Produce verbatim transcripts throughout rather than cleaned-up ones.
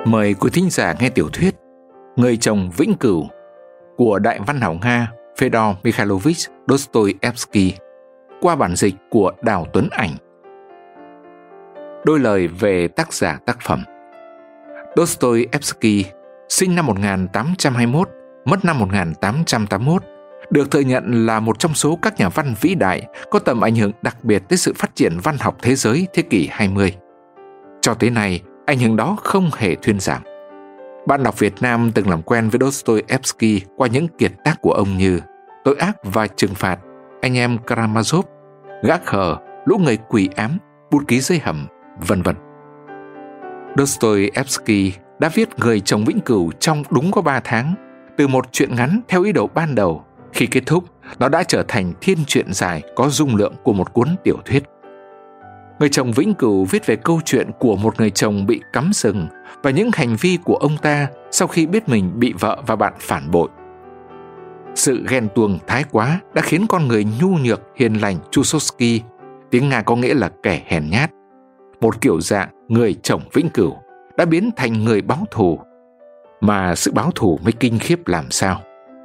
Mời quý thính giả nghe tiểu thuyết Người chồng vĩnh cửu của đại văn học Nga Fedor Mikhailovich Dostoevsky qua bản dịch của Đào Tuấn Ảnh. Đôi lời về tác giả tác phẩm. Dostoevsky sinh năm một nghìn tám trăm hai mươi mốt, mất năm một nghìn tám trăm tám mươi mốt, được thừa nhận là một trong số các nhà văn vĩ đại có tầm ảnh hưởng đặc biệt tới sự phát triển văn học thế giới thế kỷ hai mươi. Cho tới nay, ảnh hưởng đó không hề thuyên giảm. Bạn đọc Việt Nam từng làm quen với Dostoevsky qua những kiệt tác của ông như Tội ác và trừng phạt, Anh em Karamazov, Gác khờ, Lũ người quỷ ám, Bút ký dưới hầm, vân vân. Dostoevsky đã viết Người chồng vĩnh cửu trong đúng có ba tháng, từ một truyện ngắn theo ý đồ ban đầu. Khi kết thúc, nó đã trở thành thiên truyện dài có dung lượng của một cuốn tiểu thuyết. Người chồng vĩnh cửu viết về câu chuyện của một người chồng bị cắm sừng và những hành vi của ông ta sau khi biết mình bị vợ và bạn phản bội. Sự ghen tuông thái quá đã khiến con người nhu nhược hiền lành Chusovsky, tiếng Nga có nghĩa là kẻ hèn nhát, một kiểu dạng người chồng vĩnh cửu, đã biến thành người báo thù. Mà sự báo thù mới kinh khiếp làm sao.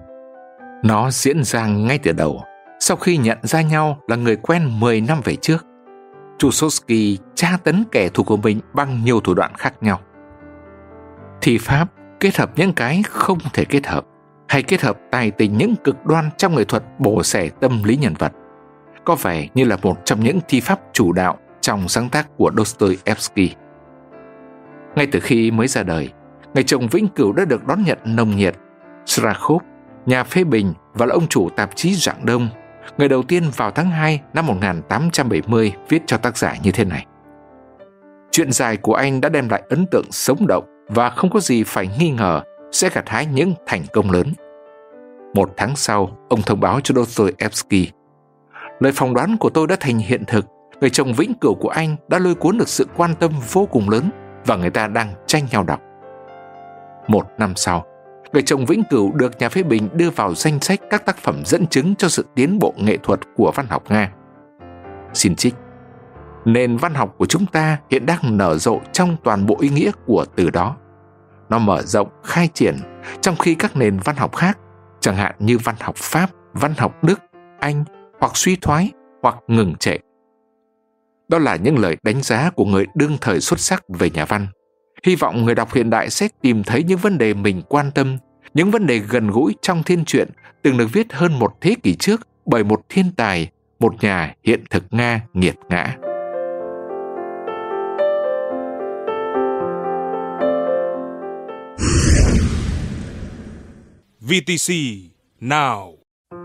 Nó diễn ra ngay từ đầu, sau khi nhận ra nhau là người quen mười năm về trước. Chusovsky tra tấn kẻ thù của mình bằng nhiều thủ đoạn khác nhau. Thi pháp kết hợp những cái không thể kết hợp, hay kết hợp tài tình những cực đoan trong nghệ thuật bổ xẻ tâm lý nhân vật, có vẻ như là một trong những thi pháp chủ đạo trong sáng tác của Dostoevsky. Ngay từ khi mới ra đời, Người chồng vĩnh cửu đã được đón nhận nồng nhiệt. Strakhov, nhà phê bình và là ông chủ tạp chí Rạng Đông, người đầu tiên vào tháng hai năm một nghìn tám trăm bảy mươi viết cho tác giả như thế này: chuyện dài của anh đã đem lại ấn tượng sống động và không có gì phải nghi ngờ sẽ gặt hái những thành công lớn. Một tháng sau, ông thông báo cho Dostoevsky: lời phỏng đoán của tôi đã thành hiện thực. Người chồng vĩnh cửu của anh đã lôi cuốn được sự quan tâm vô cùng lớn và người ta đang tranh nhau đọc. Một năm sau, Người chồng vĩnh cửu được nhà phê bình đưa vào danh sách các tác phẩm dẫn chứng cho sự tiến bộ nghệ thuật của văn học Nga. Xin trích: nền văn học của chúng ta hiện đang nở rộ trong toàn bộ ý nghĩa của từ đó. Nó mở rộng, khai triển, trong khi các nền văn học khác, chẳng hạn như văn học Pháp, văn học Đức, Anh, hoặc suy thoái, hoặc ngừng trệ. Đó là những lời đánh giá của người đương thời xuất sắc về nhà văn. Hy vọng người đọc hiện đại sẽ tìm thấy những vấn đề mình quan tâm, những vấn đề gần gũi trong thiên truyện từng được viết hơn một thế kỷ trước bởi một thiên tài, một nhà hiện thực Nga nghiệt ngã. vê tê xê Now.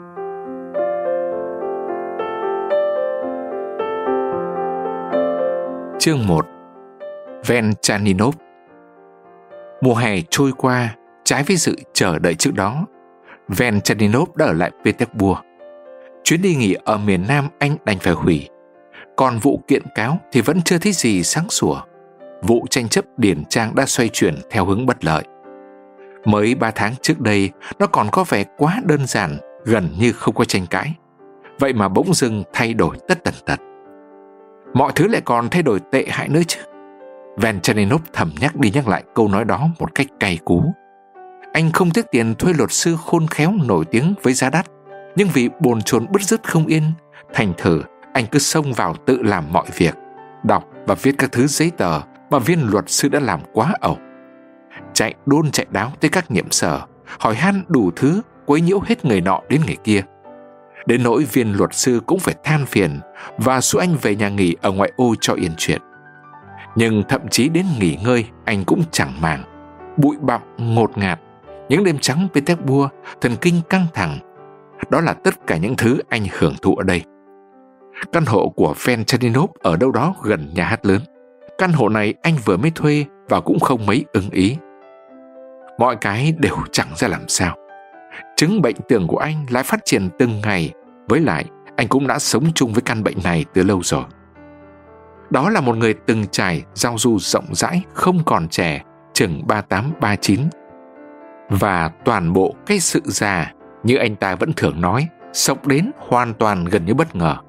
Chương một. Venchaninov. Mùa hè trôi qua, trái với sự chờ đợi trước đó, Venchaninov đã ở lại Petersburg. Chuyến đi nghỉ ở miền Nam anh đành phải hủy. Còn vụ kiện cáo thì vẫn chưa thấy gì sáng sủa. Vụ tranh chấp điển trang đã xoay chuyển theo hướng bất lợi. Mới ba tháng trước đây, nó còn có vẻ quá đơn giản, gần như không có tranh cãi. Vậy mà bỗng dưng thay đổi tất tần tật. Mọi thứ lại còn thay đổi tệ hại nữa chứ. Venchaninov thầm nhắc đi nhắc lại câu nói đó một cách cay cú. Anh không tiếc tiền thuê luật sư khôn khéo nổi tiếng với giá đắt, nhưng vì bồn chồn bứt rứt không yên, thành thử anh cứ xông vào tự làm mọi việc, đọc và viết các thứ giấy tờ mà viên luật sư đã làm quá ẩu. Chạy đôn chạy đáo tới các nhiệm sở, hỏi han đủ thứ, quấy nhiễu hết người nọ đến người kia. Đến nỗi viên luật sư cũng phải than phiền và xua anh về nhà nghỉ ở ngoại ô cho yên chuyện. Nhưng thậm chí đến nghỉ ngơi anh cũng chẳng màng. Bụi bặm ngột ngạt, những đêm trắng Petersburg, thần kinh căng thẳng. Đó là tất cả những thứ anh hưởng thụ ở đây. Căn hộ của Venchaninov ở đâu đó gần nhà hát lớn. Căn hộ này anh vừa mới thuê và cũng không mấy ưng ý. Mọi cái đều chẳng ra làm sao. Chứng bệnh tưởng của anh lại phát triển từng ngày. Với lại, anh cũng đã sống chung với căn bệnh này từ lâu rồi. Đó là một người từng trải, giao du rộng rãi, không còn trẻ, chừng ba tám ba chín. Và toàn bộ cái sự già, như anh ta vẫn thường nói, sộc đến hoàn toàn gần như bất ngờ.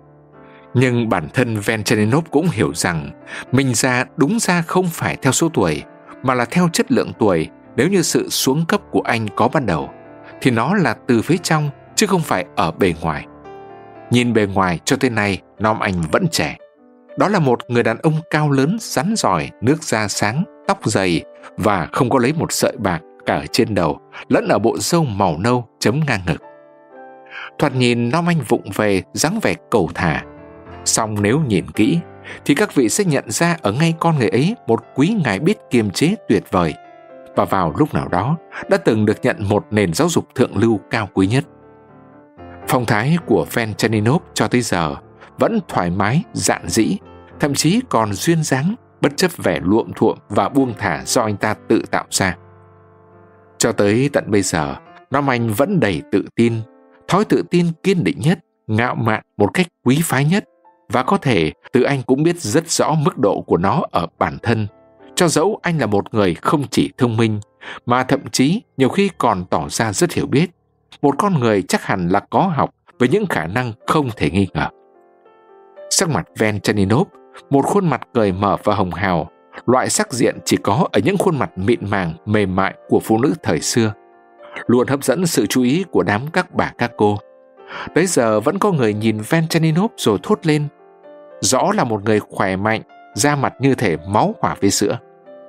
Nhưng bản thân Venchaninov cũng hiểu rằng mình già đúng ra không phải theo số tuổi, mà là theo chất lượng tuổi. Nếu như sự xuống cấp của anh có ban đầu, thì nó là từ phía trong chứ không phải ở bề ngoài. Nhìn bề ngoài cho tới nay, Nom Anh vẫn trẻ. Đó là một người đàn ông cao lớn, rắn rỏi, nước da sáng, tóc dày và không có lấy một sợi bạc cả ở trên đầu lẫn ở bộ râu màu nâu chấm ngang ngực. Thoạt nhìn Nom Anh vụng về, dáng vẻ cầu thả. Song nếu nhìn kỹ thì các vị sẽ nhận ra ở ngay con người ấy một quý ngài biết kiềm chế tuyệt vời, và vào lúc nào đó đã từng được nhận một nền giáo dục thượng lưu cao quý nhất. Phong thái của Van Chaninov cho tới giờ vẫn thoải mái, dạn dĩ, thậm chí còn duyên dáng, bất chấp vẻ luộm thuộm và buông thả do anh ta tự tạo ra. Cho tới tận bây giờ, Nom Anh vẫn đầy tự tin, thói tự tin kiên định nhất, ngạo mạn một cách quý phái nhất, và có thể từ anh cũng biết rất rõ mức độ của nó ở bản thân, cho dẫu anh là một người không chỉ thông minh, mà thậm chí nhiều khi còn tỏ ra rất hiểu biết, một con người chắc hẳn là có học với những khả năng không thể nghi ngờ. Sắc mặt Van Chaninov, một khuôn mặt cười mở và hồng hào, loại sắc diện chỉ có ở những khuôn mặt mịn màng, mềm mại của phụ nữ thời xưa, luôn hấp dẫn sự chú ý của đám các bà các cô. Tới giờ vẫn có người nhìn Van Chaninov rồi thốt lên: rõ là một người khỏe mạnh, da mặt như thể máu hòa với sữa.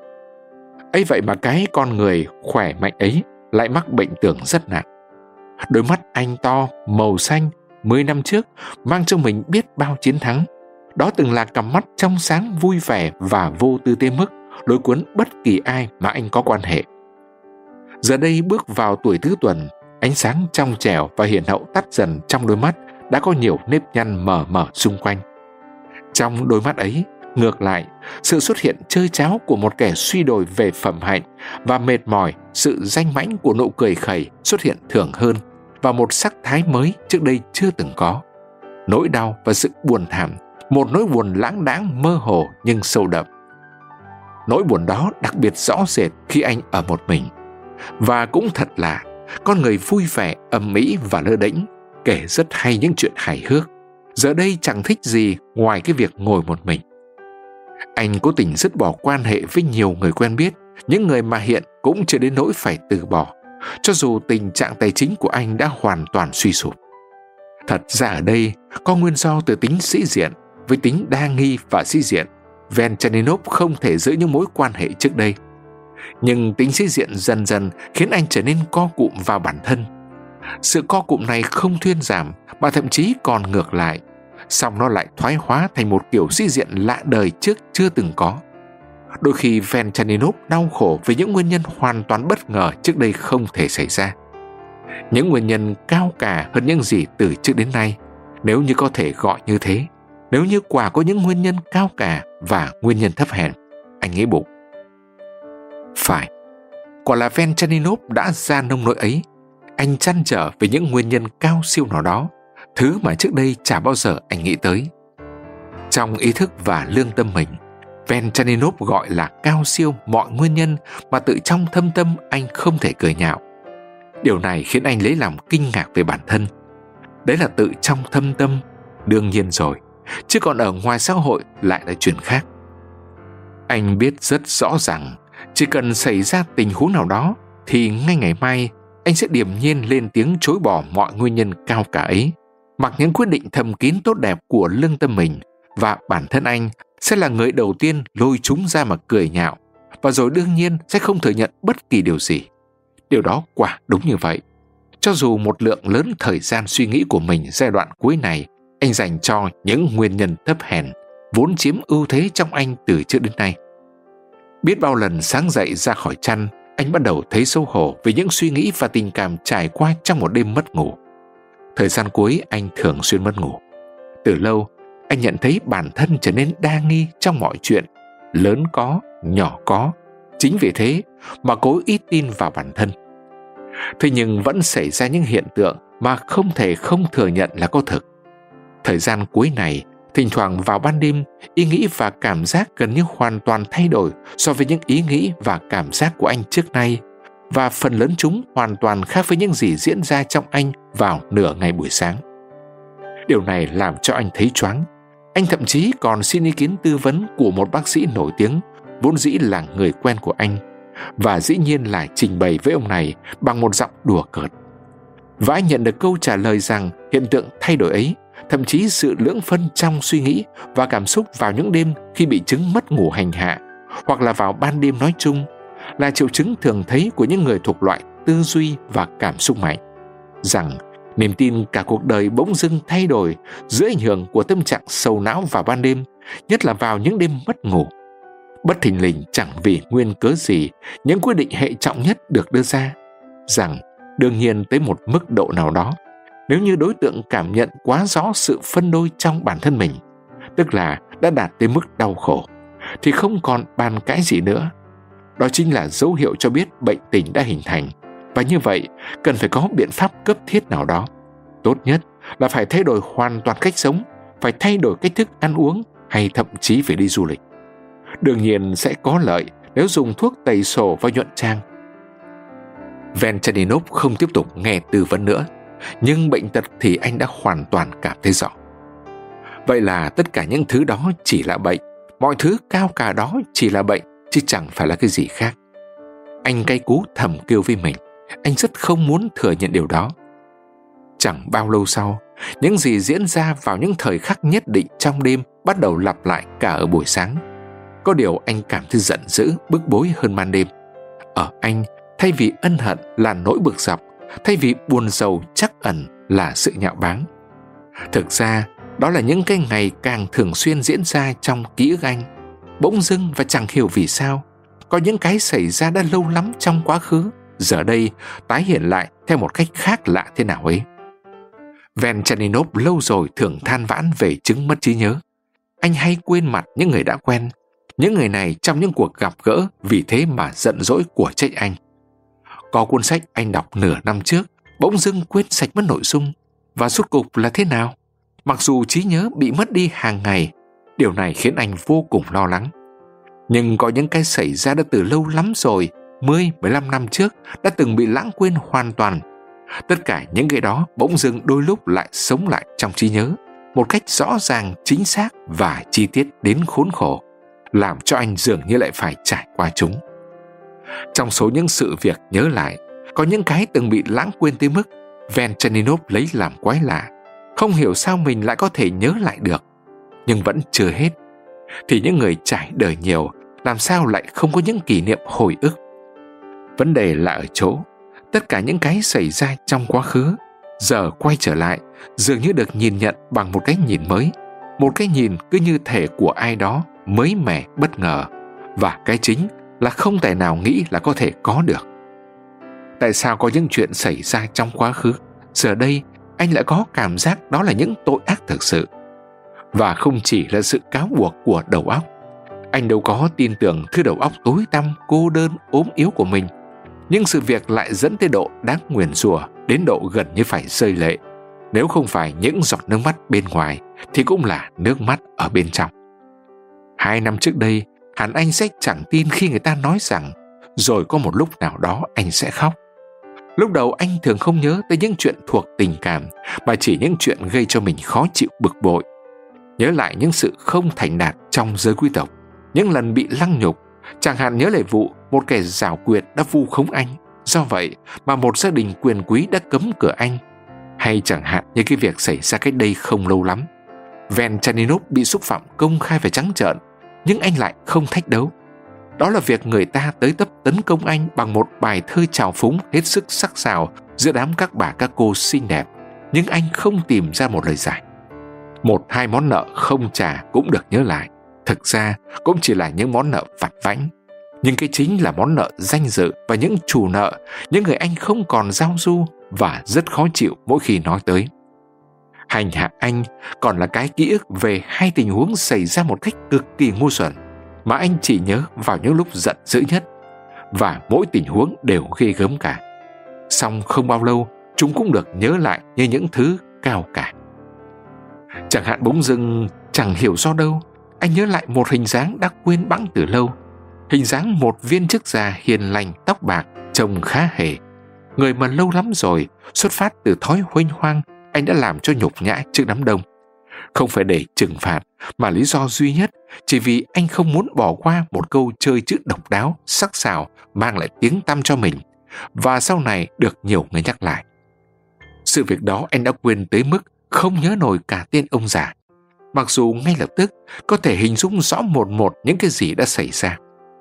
Ấy vậy mà cái con người khỏe mạnh ấy lại mắc bệnh tưởng rất nặng. Đôi mắt anh to, màu xanh, mười năm trước mang trong mình biết bao chiến thắng. Đó từng là cặp mắt trong sáng, vui vẻ và vô tư tới mức lôi cuốn bất kỳ ai mà anh có quan hệ. Giờ đây bước vào tuổi tứ tuần, ánh sáng trong trẻo và hiền hậu tắt dần trong đôi mắt đã có nhiều nếp nhăn mờ mờ xung quanh. Trong đôi mắt ấy, ngược lại, sự xuất hiện chơi cháo của một kẻ suy đồi về phẩm hạnh và mệt mỏi, sự danh mãnh của nụ cười khẩy xuất hiện thường hơn và một sắc thái mới trước đây chưa từng có. Nỗi đau và sự buồn thảm, một nỗi buồn lãng đãng mơ hồ nhưng sâu đậm. Nỗi buồn đó đặc biệt rõ rệt khi anh ở một mình. Và cũng thật là con người vui vẻ, ầm ĩ và lơ đễnh, kể rất hay những chuyện hài hước, giờ đây chẳng thích gì ngoài cái việc ngồi một mình. Anh cố tình dứt bỏ quan hệ với nhiều người quen biết, những người mà hiện cũng chưa đến nỗi phải từ bỏ, cho dù tình trạng tài chính của anh đã hoàn toàn suy sụp. Thật ra ở đây có nguyên do từ tính sĩ diện. Với tính đa nghi và sĩ diện, Van Chaninov không thể giữ những mối quan hệ trước đây. Nhưng tính sĩ diện dần dần khiến anh trở nên co cụm vào bản thân. Sự co cụm này không thuyên giảm mà thậm chí còn ngược lại, song nó lại thoái hóa thành một kiểu sĩ diện lạ đời trước chưa từng có. Đôi khi Van Chaninov đau khổ vì những nguyên nhân hoàn toàn bất ngờ trước đây không thể xảy ra. Những nguyên nhân cao cả hơn những gì từ trước đến nay, nếu như có thể gọi như thế. Nếu như quả có những nguyên nhân cao cả và nguyên nhân thấp hèn, anh nghĩ bụng. Phải, quả là Van Chaninov đã ra nông nỗi ấy. Anh trăn trở về những nguyên nhân cao siêu nào đó, thứ mà trước đây chả bao giờ anh nghĩ tới. Trong ý thức và lương tâm mình, Van Chaninov gọi là cao siêu mọi nguyên nhân mà tự trong thâm tâm anh không thể cười nhạo. Điều này khiến anh lấy làm kinh ngạc về bản thân. Đấy là tự trong thâm tâm, đương nhiên rồi, chứ còn ở ngoài xã hội lại là chuyện khác. Anh biết rất rõ rằng chỉ cần xảy ra tình huống nào đó thì ngay ngày mai anh sẽ điềm nhiên lên tiếng chối bỏ mọi nguyên nhân cao cả ấy, mặc những quyết định thầm kín tốt đẹp của lương tâm mình, và bản thân anh sẽ là người đầu tiên lôi chúng ra mà cười nhạo, và rồi đương nhiên sẽ không thừa nhận bất kỳ điều gì. Điều đó quả đúng như vậy. Cho dù một lượng lớn thời gian suy nghĩ của mình giai đoạn cuối này anh dành cho những nguyên nhân thấp hèn vốn chiếm ưu thế trong anh từ trước đến nay. Biết bao lần sáng dậy ra khỏi chăn, anh bắt đầu thấy xấu hổ vì những suy nghĩ và tình cảm trải qua trong một đêm mất ngủ. Thời gian cuối anh thường xuyên mất ngủ. Từ lâu, anh nhận thấy bản thân trở nên đa nghi trong mọi chuyện, lớn có, nhỏ có. Chính vì thế mà cố ít tin vào bản thân. Thế nhưng vẫn xảy ra những hiện tượng mà không thể không thừa nhận là có thực. Thời gian cuối này, thỉnh thoảng vào ban đêm, ý nghĩ và cảm giác gần như hoàn toàn thay đổi so với những ý nghĩ và cảm giác của anh trước nay, và phần lớn chúng hoàn toàn khác với những gì diễn ra trong anh vào nửa ngày buổi sáng. Điều này làm cho anh thấy choáng. Anh thậm chí còn xin ý kiến tư vấn của một bác sĩ nổi tiếng, vốn dĩ là người quen của anh, và dĩ nhiên là trình bày với ông này bằng một giọng đùa cợt. Và anh nhận được câu trả lời rằng hiện tượng thay đổi ấy, thậm chí sự lưỡng phân trong suy nghĩ và cảm xúc vào những đêm khi bị chứng mất ngủ hành hạ, hoặc là vào ban đêm nói chung, là triệu chứng thường thấy của những người thuộc loại tư duy và cảm xúc mạnh. Rằng niềm tin cả cuộc đời bỗng dưng thay đổi dưới ảnh hưởng của tâm trạng sầu não vào ban đêm, nhất là vào những đêm mất ngủ. Bất thình lình chẳng vì nguyên cớ gì, những quyết định hệ trọng nhất được đưa ra. Rằng đương nhiên tới một mức độ nào đó, nếu như đối tượng cảm nhận quá rõ sự phân đôi trong bản thân mình, tức là đã đạt tới mức đau khổ, thì không còn bàn cãi gì nữa. Đó chính là dấu hiệu cho biết bệnh tình đã hình thành, và như vậy cần phải có biện pháp cấp thiết nào đó. Tốt nhất là phải thay đổi hoàn toàn cách sống, phải thay đổi cách thức ăn uống, hay thậm chí phải đi du lịch. Đương nhiên sẽ có lợi nếu dùng thuốc tẩy sổ và nhuận trang. Venchantinov không tiếp tục nghe tư vấn nữa, nhưng bệnh tật thì anh đã hoàn toàn cảm thấy rõ. Vậy là tất cả những thứ đó chỉ là bệnh, mọi thứ cao cả đó chỉ là bệnh, chứ chẳng phải là cái gì khác. Anh cay cú thầm kêu với mình, anh rất không muốn thừa nhận điều đó. Chẳng bao lâu sau, những gì diễn ra vào những thời khắc nhất định trong đêm bắt đầu lặp lại cả ở buổi sáng. Có điều anh cảm thấy giận dữ, bức bối hơn ban đêm. Ở anh, thay vì ân hận là nỗi bực dọc, thay vì buồn rầu trắc ẩn là sự nhạo báng. Thực ra, đó là những cái ngày càng thường xuyên diễn ra trong ký ức anh. Bỗng dưng và chẳng hiểu vì sao, có những cái xảy ra đã lâu lắm trong quá khứ, giờ đây tái hiện lại theo một cách khác lạ thế nào ấy. Venchantinov lâu rồi thường than vãn về chứng mất trí nhớ. Anh hay quên mặt những người đã quen. Những người này trong những cuộc gặp gỡ vì thế mà giận dỗi của trách anh. Có cuốn sách anh đọc nửa năm trước bỗng dưng quên sạch mất nội dung. Và rốt cục là thế nào? Mặc dù trí nhớ bị mất đi hàng ngày, điều này khiến anh vô cùng lo lắng. Nhưng có những cái xảy ra đã từ lâu lắm rồi, mười, mười lăm năm trước, đã từng bị lãng quên hoàn toàn. Tất cả những cái đó bỗng dưng đôi lúc lại sống lại trong trí nhớ, một cách rõ ràng, chính xác và chi tiết đến khốn khổ, làm cho anh dường như lại phải trải qua chúng. Trong số những sự việc nhớ lại, có những cái từng bị lãng quên tới mức Venchantinov lấy làm quái lạ. Không hiểu sao mình lại có thể nhớ lại được. Nhưng vẫn chưa hết, thì những người trải đời nhiều làm sao lại không có những kỷ niệm hồi ức. Vấn đề là ở chỗ tất cả những cái xảy ra trong quá khứ giờ quay trở lại dường như được nhìn nhận bằng một cái nhìn mới, một cái nhìn cứ như thể của ai đó mới mẻ bất ngờ, và cái chính là không thể nào nghĩ là có thể có được. Tại sao có những chuyện xảy ra trong quá khứ giờ đây anh lại có cảm giác đó là những tội ác thực sự, và không chỉ là sự cáo buộc của đầu óc. Anh đâu có tin tưởng thứ đầu óc tối tăm, cô đơn, ốm yếu của mình. Nhưng sự việc lại dẫn tới độ đáng nguyền rủa, đến độ gần như phải rơi lệ. Nếu không phải những giọt nước mắt bên ngoài thì cũng là nước mắt ở bên trong. Hai năm trước đây, hẳn anh sẽ chẳng tin khi người ta nói rằng rồi có một lúc nào đó anh sẽ khóc. Lúc đầu anh thường không nhớ tới những chuyện thuộc tình cảm, mà chỉ những chuyện gây cho mình khó chịu bực bội. Nhớ lại những sự không thành đạt trong giới quý tộc, những lần bị lăng nhục, chẳng hạn nhớ lại vụ một kẻ giảo quyệt đã vu khống anh, do vậy mà một gia đình quyền quý đã cấm cửa anh. Hay chẳng hạn như cái việc xảy ra cách đây không lâu lắm, Venchantinov bị xúc phạm công khai và trắng trợn, nhưng anh lại không thách đấu. Đó là việc người ta tới tấp tấn công anh bằng một bài thơ trào phúng hết sức sắc sảo giữa đám các bà các cô xinh đẹp, nhưng anh không tìm ra một lời giải. Một hai món nợ không trả cũng được nhớ lại. Thực ra cũng chỉ là những món nợ vặt vãnh, nhưng cái chính là món nợ danh dự và những chủ nợ, những người anh không còn giao du và rất khó chịu mỗi khi nói tới. Hành hạ anh còn là cái ký ức về hai tình huống xảy ra một cách cực kỳ ngu xuẩn, mà anh chỉ nhớ vào những lúc giận dữ nhất, và mỗi tình huống đều ghê gớm cả. Song không bao lâu chúng cũng được nhớ lại như những thứ cao cả. Chẳng hạn bỗng dưng chẳng hiểu do đâu, anh nhớ lại một hình dáng đã quên bẵng từ lâu. Hình dáng một viên chức già hiền lành, tóc bạc, trông khá hề. Người mà lâu lắm rồi, xuất phát từ thói huênh hoang, anh đã làm cho nhục nhã trước đám đông. Không phải để trừng phạt, mà lý do duy nhất chỉ vì anh không muốn bỏ qua một câu chơi chữ độc đáo, sắc sảo, mang lại tiếng tăm cho mình, và sau này được nhiều người nhắc lại. Sự việc đó anh đã quên tới mức không nhớ nổi cả tên ông già, mặc dù ngay lập tức có thể hình dung rõ một một những cái gì đã xảy ra.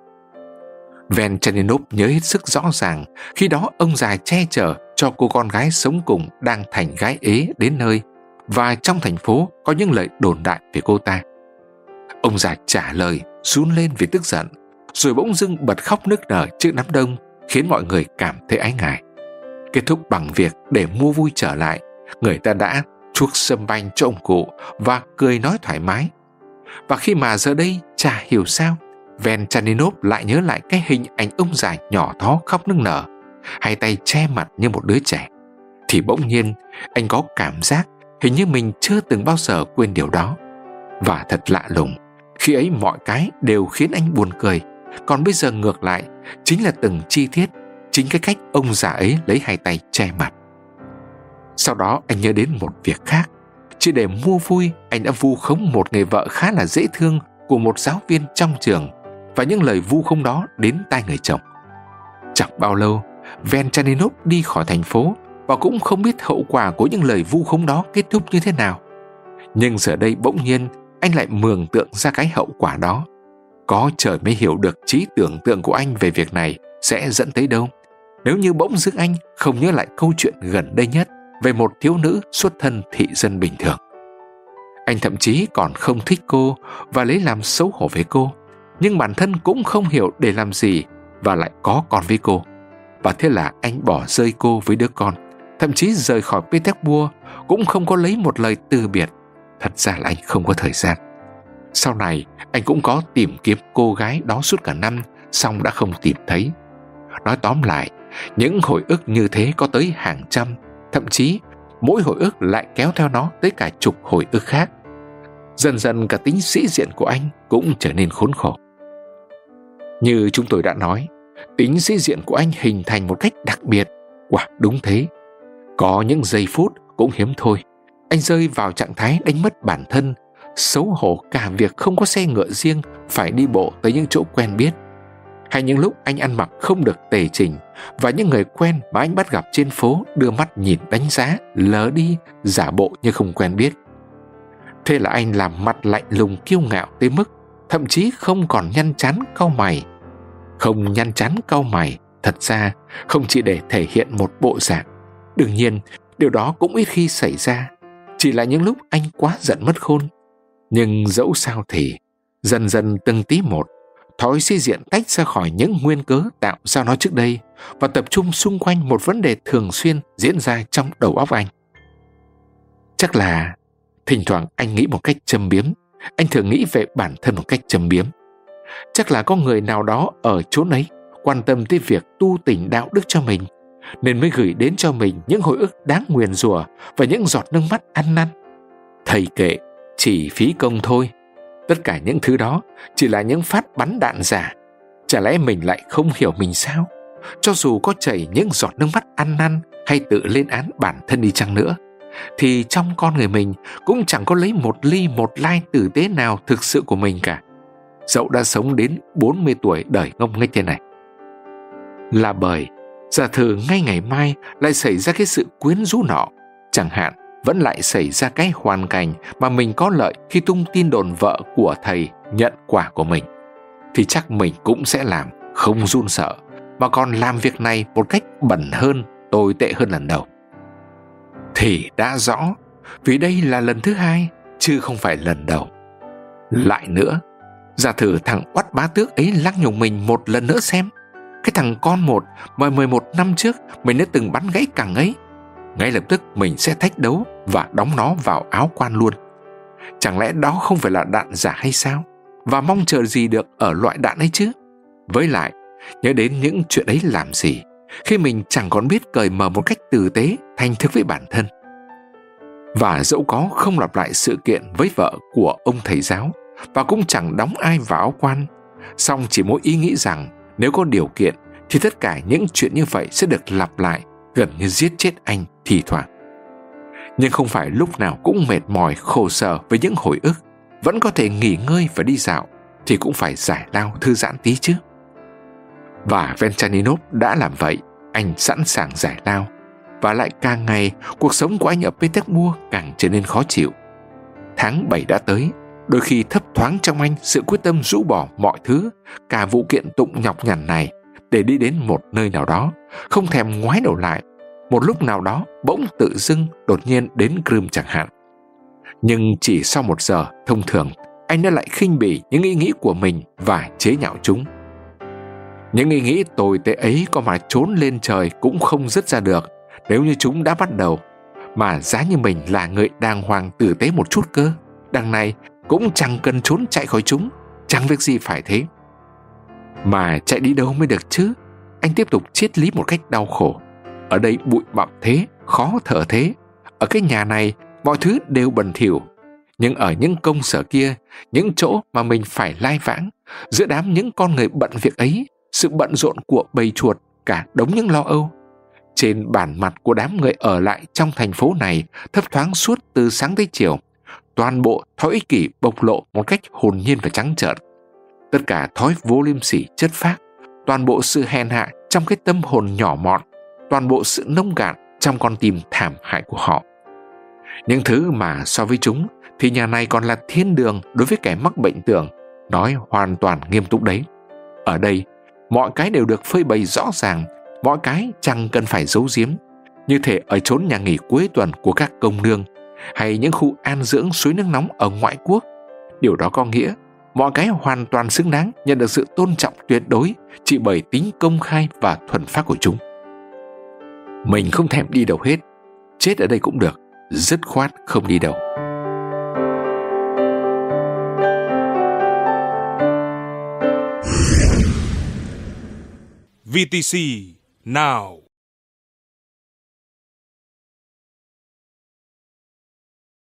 Venchantinov nhớ hết sức rõ ràng khi đó ông già che chở cho cô con gái sống cùng đang thành gái ế đến nơi, và trong thành phố có những lời đồn đại về cô ta. Ông già trả lời run lên vì tức giận, rồi bỗng dưng bật khóc nức nở trước đám đông, khiến mọi người cảm thấy ái ngại. Kết thúc bằng việc để mua vui trở lại, người ta đã chuốc sâm banh cho ông cụ và cười nói thoải mái. Và khi mà giờ đây chả hiểu sao Venchantinov lại nhớ lại cái hình ảnh ông già nhỏ thó khóc nức nở, hai tay che mặt như một đứa trẻ, thì bỗng nhiên anh có cảm giác hình như mình chưa từng bao giờ quên điều đó. Và thật lạ lùng, khi ấy mọi cái đều khiến anh buồn cười, còn bây giờ ngược lại chính là từng chi tiết, chính cái cách ông già ấy lấy hai tay che mặt. Sau đó anh nhớ đến một việc khác. Chỉ để mua vui, anh đã vu khống một người vợ khá là dễ thương của một giáo viên trong trường, và những lời vu khống đó đến tai người chồng. Chẳng bao lâu, Venchantinov đi khỏi thành phố và cũng không biết hậu quả của những lời vu khống đó kết thúc như thế nào. Nhưng giờ đây bỗng nhiên anh lại mường tượng ra cái hậu quả đó. Có trời mới hiểu được trí tưởng tượng của anh về việc này sẽ dẫn tới đâu, nếu như bỗng dưng anh không nhớ lại câu chuyện gần đây nhất về một thiếu nữ xuất thân thị dân bình thường. Anh thậm chí còn không thích cô và lấy làm xấu hổ với cô, nhưng bản thân cũng không hiểu để làm gì và lại có con với cô. Và thế là anh bỏ rơi cô với đứa con, thậm chí rời khỏi Petersburg cũng không có lấy một lời từ biệt. Thật ra là anh không có thời gian. Sau này anh cũng có tìm kiếm cô gái đó suốt cả năm, song đã không tìm thấy. Nói tóm lại, những hồi ức như thế có tới hàng trăm, thậm chí mỗi hồi ức lại kéo theo nó tới cả chục hồi ức khác. Dần dần cả tính sĩ diện của anh cũng trở nên khốn khổ. Như chúng tôi đã nói, tính sĩ diện của anh hình thành một cách đặc biệt. Quả đúng thế. Có những giây phút cũng hiếm thôi, anh rơi vào trạng thái đánh mất bản thân, xấu hổ cả việc không có xe ngựa riêng, phải đi bộ tới những chỗ quen biết. Hay những lúc anh ăn mặc không được tề chỉnh, và những người quen mà anh bắt gặp trên phố đưa mắt nhìn đánh giá, lờ đi, giả bộ như không quen biết. Thế là anh làm mặt lạnh lùng kiêu ngạo tới mức thậm chí không còn nhăn chán cau mày. Không nhăn chán cau mày thật ra không chỉ để thể hiện một bộ dạng. Đương nhiên điều đó cũng ít khi xảy ra, chỉ là những lúc anh quá giận mất khôn. Nhưng dẫu sao thì dần dần từng tí một, thói sĩ diện tách ra khỏi những nguyên cớ tạo ra nó trước đây và tập trung xung quanh một vấn đề thường xuyên diễn ra trong đầu óc anh. Chắc là thỉnh thoảng anh nghĩ một cách châm biếm. Anh thường nghĩ về bản thân một cách châm biếm. Chắc là có người nào đó ở chốn ấy quan tâm tới việc tu tỉnh đạo đức cho mình, nên mới gửi đến cho mình những hồi ức đáng nguyền rủa và những giọt nước mắt ăn năn. Thầy kệ, chỉ phí công thôi. Tất cả những thứ đó chỉ là những phát bắn đạn giả. Chả lẽ mình lại không hiểu mình sao? Cho dù có chảy những giọt nước mắt ăn năn hay tự lên án bản thân đi chăng nữa, thì trong con người mình cũng chẳng có lấy một ly một lai tử tế nào thực sự của mình cả, dẫu đã sống đến bốn mươi tuổi đời ngông nghếch thế này. Là bởi giả thử ngay ngày mai lại xảy ra cái sự quyến rũ nọ, chẳng hạn vẫn lại xảy ra cái hoàn cảnh mà mình có lợi khi tung tin đồn vợ của thầy nhận quả của mình, thì chắc mình cũng sẽ làm không run sợ, mà còn làm việc này một cách bẩn hơn, tồi tệ hơn lần đầu. Thì đã rõ, vì đây là lần thứ hai chứ không phải lần đầu. Lại nữa, giả thử thằng oắt bá tước ấy lăng nhục mình một lần nữa xem. Cái thằng con một mà mười một năm trước mình đã từng bắn gãy cẳng ấy, ngay lập tức mình sẽ thách đấu và đóng nó vào áo quan luôn. Chẳng lẽ đó không phải là đạn giả hay sao? Và mong chờ gì được ở loại đạn ấy chứ? Với lại, nhớ đến những chuyện ấy làm gì khi mình chẳng còn biết cởi mở một cách tử tế, thành thực với bản thân. Và dẫu có không lặp lại sự kiện với vợ của ông thầy giáo, và cũng chẳng đóng ai vào áo quan, song chỉ mỗi ý nghĩ rằng nếu có điều kiện thì tất cả những chuyện như vậy sẽ được lặp lại, gần như giết chết anh thì thoảng. Nhưng không phải lúc nào cũng mệt mỏi khổ sở với những hồi ức. Vẫn có thể nghỉ ngơi và đi dạo, thì cũng phải giải lao thư giãn tí chứ. Và Velchaninov đã làm vậy. Anh sẵn sàng giải lao. Và lại càng ngày, cuộc sống của anh ở Petersburg càng trở nên khó chịu. Tháng bảy đã tới. Đôi khi thấp thoáng trong anh sự quyết tâm rũ bỏ mọi thứ, cả vụ kiện tụng nhọc nhằn này, để đi đến một nơi nào đó, không thèm ngoái đầu lại. Một lúc nào đó bỗng tự dưng đột nhiên đến Crimea chẳng hạn. Nhưng chỉ sau một giờ, thông thường, anh đã lại khinh bỉ những ý nghĩ của mình và chế nhạo chúng. Những ý nghĩ tồi tệ ấy có mà trốn lên trời cũng không dứt ra được nếu như chúng đã bắt đầu. Mà giá như mình là người đàng hoàng tử tế một chút cơ, đằng này cũng chẳng cần trốn chạy khỏi chúng, chẳng việc gì phải thế. Mà chạy đi đâu mới được chứ? Anh tiếp tục triết lý một cách đau khổ. Ở đây bụi bặm thế, khó thở thế. Ở cái nhà này mọi thứ đều bẩn thỉu. Nhưng ở những công sở kia, những chỗ mà mình phải lai vãng, giữa đám những con người bận việc ấy, sự bận rộn của bầy chuột, cả đống những lo âu, trên bản mặt của đám người ở lại trong thành phố này thấp thoáng suốt từ sáng tới chiều, toàn bộ thói ích kỷ bộc lộ một cách hồn nhiên và trắng trợn. Tất cả thói vô liêm sỉ chất phác, toàn bộ sự hèn hạ trong cái tâm hồn nhỏ mọn, toàn bộ sự nông cạn trong con tim thảm hại của họ. Những thứ mà so với chúng thì nhà này còn là thiên đường đối với kẻ mắc bệnh tưởng, nói hoàn toàn nghiêm túc đấy. Ở đây, mọi cái đều được phơi bày rõ ràng, mọi cái chẳng cần phải giấu giếm, như thể ở chốn nhà nghỉ cuối tuần của các công nương hay những khu an dưỡng suối nước nóng ở ngoại quốc. Điều đó có nghĩa mọi cái hoàn toàn xứng đáng nhận được sự tôn trọng tuyệt đối chỉ bởi tính công khai và thuần phát của chúng. Mình không thèm đi đâu hết, chết ở đây cũng được, dứt khoát không đi đâu. vê tê xê Now.